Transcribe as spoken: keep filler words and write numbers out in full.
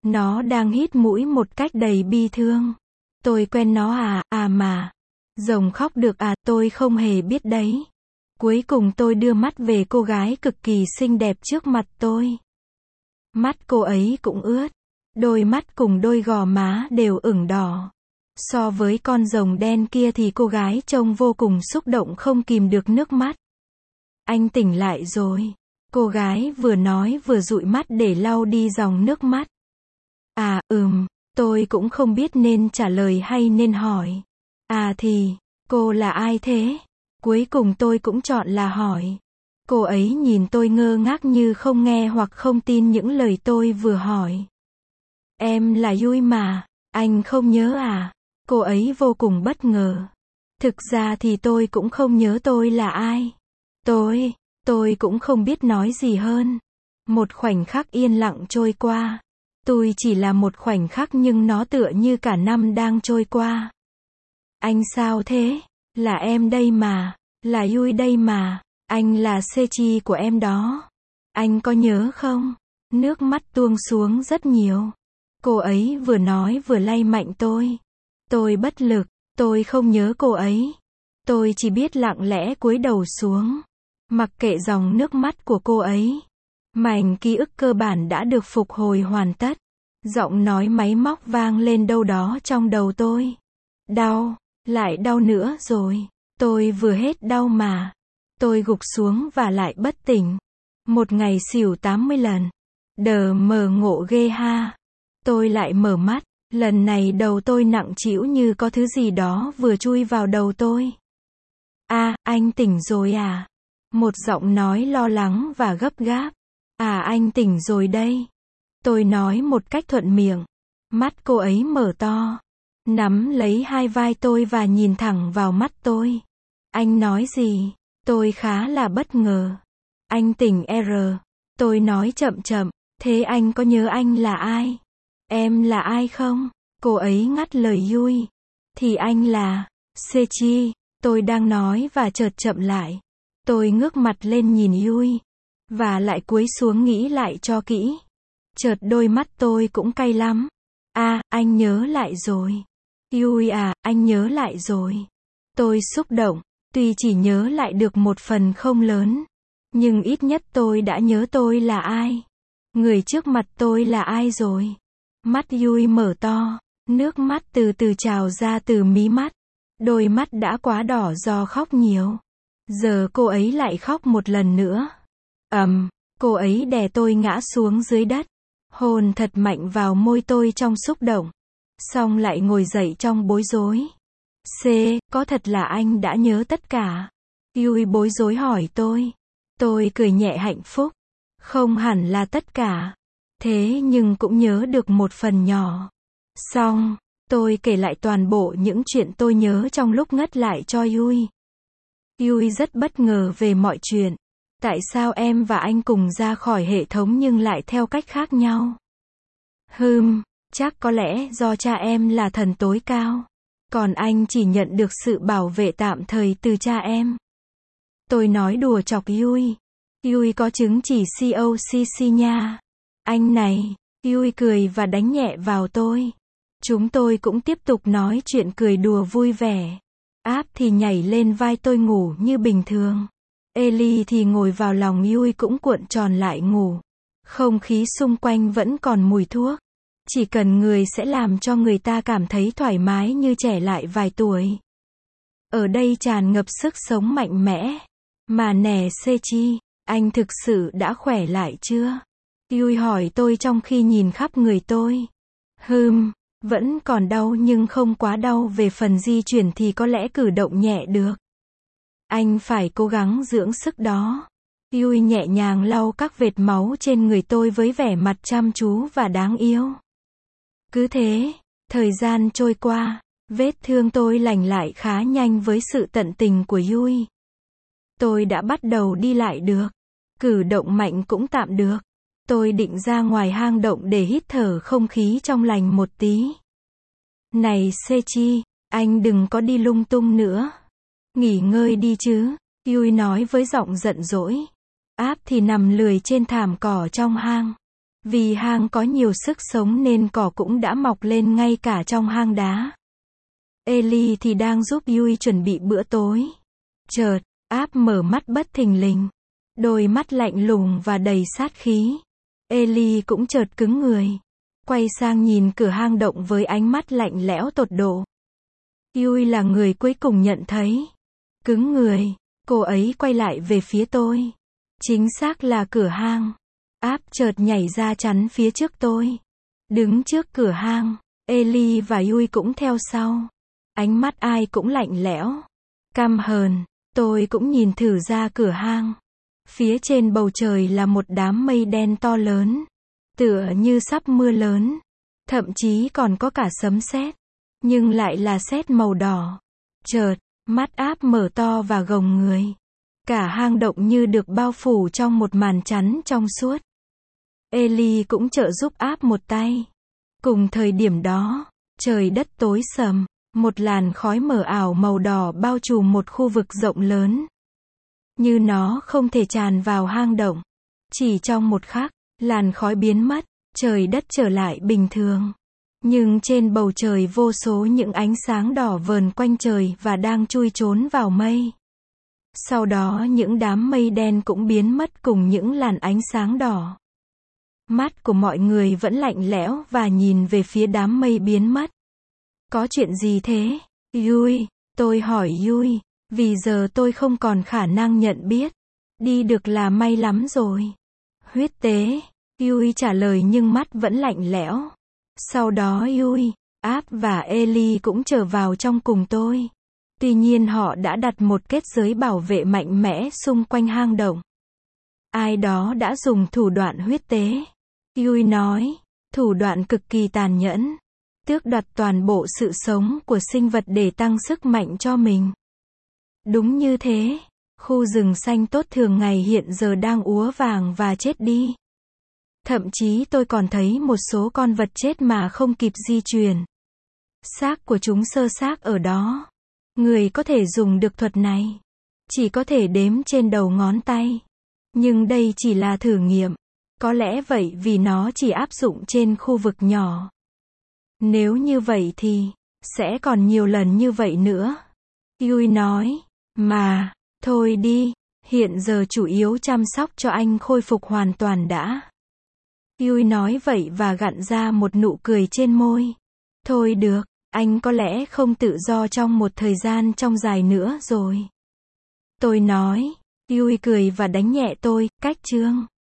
Nó đang hít mũi một cách đầy bi thương. Tôi quen nó à, à mà. Rồng khóc được à, tôi không hề biết đấy. Cuối cùng tôi đưa mắt về cô gái cực kỳ xinh đẹp trước mặt tôi. Mắt cô ấy cũng ướt. Đôi mắt cùng đôi gò má đều ửng đỏ. So với con rồng đen kia thì cô gái trông vô cùng xúc động không kìm được nước mắt. Anh tỉnh lại rồi. Cô gái vừa nói vừa dụi mắt để lau đi dòng nước mắt. À, ừm, tôi cũng không biết nên trả lời hay nên hỏi. À thì, cô là ai thế? Cuối cùng tôi cũng chọn là hỏi. Cô ấy nhìn tôi ngơ ngác như không nghe hoặc không tin những lời tôi vừa hỏi. Em là Yui mà, anh không nhớ à? Cô ấy vô cùng bất ngờ. Thực ra thì tôi cũng không nhớ tôi là ai. Tôi, tôi cũng không biết nói gì hơn. Một khoảnh khắc yên lặng trôi qua. Tôi chỉ là một khoảnh khắc nhưng nó tựa như cả năm đang trôi qua. Anh sao thế? Là em đây mà. Là Yui đây mà. Anh là Sechi của em đó. Anh có nhớ không? Nước mắt tuôn xuống rất nhiều. Cô ấy vừa nói vừa lay mạnh tôi. Tôi bất lực. Tôi không nhớ cô ấy. Tôi chỉ biết lặng lẽ cúi đầu xuống. Mặc kệ dòng nước mắt của cô ấy. Mảnh ký ức cơ bản đã được phục hồi hoàn tất. Giọng nói máy móc vang lên đâu đó trong đầu tôi. Đau, lại đau nữa rồi. Tôi vừa hết đau mà. Tôi gục xuống và lại bất tỉnh. Một ngày xỉu tám mươi lần. Đờ mờ ngộ ghê ha. Tôi lại mở mắt. Lần này đầu tôi nặng trĩu như có thứ gì đó vừa chui vào đầu tôi. À, anh tỉnh rồi à? Một giọng nói lo lắng và gấp gáp. À, anh tỉnh rồi đây. Tôi nói một cách thuận miệng. Mắt cô ấy mở to. Nắm lấy hai vai tôi và nhìn thẳng vào mắt tôi. Anh nói gì? Tôi khá là bất ngờ. Anh tỉnh R. Tôi nói chậm chậm. Thế anh có nhớ anh là ai? Em là ai không? Cô ấy ngắt lời Yui. Thì anh là Sechi. Tôi đang nói và chợt chậm lại. Tôi ngước mặt lên nhìn Yui. Và lại cúi xuống nghĩ lại cho kỹ. Chợt đôi mắt tôi cũng cay lắm. À, anh nhớ lại rồi. Yui à, anh nhớ lại rồi. Tôi xúc động. Tuy chỉ nhớ lại được một phần không lớn. Nhưng ít nhất tôi đã nhớ tôi là ai. Người trước mặt tôi là ai rồi. Mắt Yui mở to. Nước mắt từ từ trào ra từ mí mắt. Đôi mắt đã quá đỏ do khóc nhiều. Giờ cô ấy lại khóc một lần nữa. Ầm, um, cô ấy đè tôi ngã xuống dưới đất. Hôn thật mạnh vào môi tôi trong xúc động. Xong lại ngồi dậy trong bối rối. C, có thật là anh đã nhớ tất cả? Yui bối rối hỏi tôi. Tôi cười nhẹ hạnh phúc. Không hẳn là tất cả. Thế nhưng cũng nhớ được một phần nhỏ. Xong, tôi kể lại toàn bộ những chuyện tôi nhớ trong lúc ngất lại cho Yui. Yui rất bất ngờ về mọi chuyện. Tại sao em và anh cùng ra khỏi hệ thống nhưng lại theo cách khác nhau? Hừm, chắc có lẽ do cha em là thần tối cao. Còn anh chỉ nhận được sự bảo vệ tạm thời từ cha em. Tôi nói đùa chọc Yui. Yui có chứng chỉ C O C C nha. Anh này. Yui cười và đánh nhẹ vào tôi. Chúng tôi cũng tiếp tục nói chuyện cười đùa vui vẻ. Áp thì nhảy lên vai tôi ngủ như bình thường. Ellie thì ngồi vào lòng Yui cũng cuộn tròn lại ngủ. Không khí xung quanh vẫn còn mùi thuốc. Chỉ cần người sẽ làm cho người ta cảm thấy thoải mái như trẻ lại vài tuổi. Ở đây tràn ngập sức sống mạnh mẽ. Mà nè Sechi, anh thực sự đã khỏe lại chưa? Yui hỏi tôi trong khi nhìn khắp người tôi. Hừm, vẫn còn đau nhưng không quá đau, về phần di chuyển thì có lẽ cử động nhẹ được. Anh phải cố gắng dưỡng sức đó. Yui nhẹ nhàng lau các vệt máu trên người tôi với vẻ mặt chăm chú và đáng yêu. Cứ thế, thời gian trôi qua, vết thương tôi lành lại khá nhanh với sự tận tình của Yui. Tôi đã bắt đầu đi lại được. Cử động mạnh cũng tạm được. Tôi định ra ngoài hang động để hít thở không khí trong lành một tí. Này Sechi, anh đừng có đi lung tung nữa. Nghỉ ngơi đi chứ, Yui nói với giọng giận dỗi. Áp thì nằm lười trên thảm cỏ trong hang. Vì hang có nhiều sức sống nên cỏ cũng đã mọc lên ngay cả trong hang đá. Ellie thì đang giúp Yui chuẩn bị bữa tối. Chợt, Áp mở mắt bất thình lình. Đôi mắt lạnh lùng và đầy sát khí. Ellie cũng chợt cứng người. Quay sang nhìn cửa hang động với ánh mắt lạnh lẽo tột độ. Yui là người cuối cùng nhận thấy. Cứng người, cô ấy quay lại về phía tôi. Chính xác là cửa hang. Áp chợt nhảy ra chắn phía trước tôi. Đứng trước cửa hang, Ellie và Yui cũng theo sau. Ánh mắt ai cũng lạnh lẽo, căm hờn. Tôi cũng nhìn thử ra cửa hang. Phía trên bầu trời là một đám mây đen to lớn, tựa như sắp mưa lớn. Thậm chí còn có cả sấm sét, nhưng lại là sét màu đỏ. Chợt, mắt Áp mở to và gồng người. Cả hang động như được bao phủ trong một màn chắn trong suốt. Ellie cũng trợ giúp Áp một tay. Cùng thời điểm đó, trời đất tối sầm, một làn khói mờ ảo màu đỏ bao trùm một khu vực rộng lớn. Như nó không thể tràn vào hang động. Chỉ trong một khắc, làn khói biến mất, trời đất trở lại bình thường. Nhưng trên bầu trời vô số những ánh sáng đỏ vờn quanh trời và đang chui trốn vào mây. Sau đó những đám mây đen cũng biến mất cùng những làn ánh sáng đỏ. Mắt của mọi người vẫn lạnh lẽo và nhìn về phía đám mây biến mất. Có chuyện gì thế? Yui, tôi hỏi Yui, vì giờ tôi không còn khả năng nhận biết. Đi được là may lắm rồi. Huyết tế, Yui trả lời nhưng mắt vẫn lạnh lẽo. Sau đó Yui, Áp và Ellie cũng trở vào trong cùng tôi. Tuy nhiên họ đã đặt một kết giới bảo vệ mạnh mẽ xung quanh hang động. Ai đó đã dùng thủ đoạn huyết tế. Yui nói, thủ đoạn cực kỳ tàn nhẫn. Tước đoạt toàn bộ sự sống của sinh vật để tăng sức mạnh cho mình. Đúng như thế, khu rừng xanh tốt thường ngày hiện giờ đang úa vàng và chết đi. Thậm chí tôi còn thấy một số con vật chết mà không kịp di chuyển. Xác của chúng xơ xác ở đó. Người có thể dùng được thuật này chỉ có thể đếm trên đầu ngón tay. Nhưng đây chỉ là thử nghiệm. Có lẽ vậy vì nó chỉ áp dụng trên khu vực nhỏ. Nếu như vậy thì sẽ còn nhiều lần như vậy nữa. Yui nói, mà, thôi đi, hiện giờ chủ yếu chăm sóc cho anh khôi phục hoàn toàn đã. Yui nói vậy và gặn ra một nụ cười trên môi. Thôi được, anh có lẽ không tự do trong một thời gian trong dài nữa rồi. Tôi nói, Yui cười và đánh nhẹ tôi, cách chương.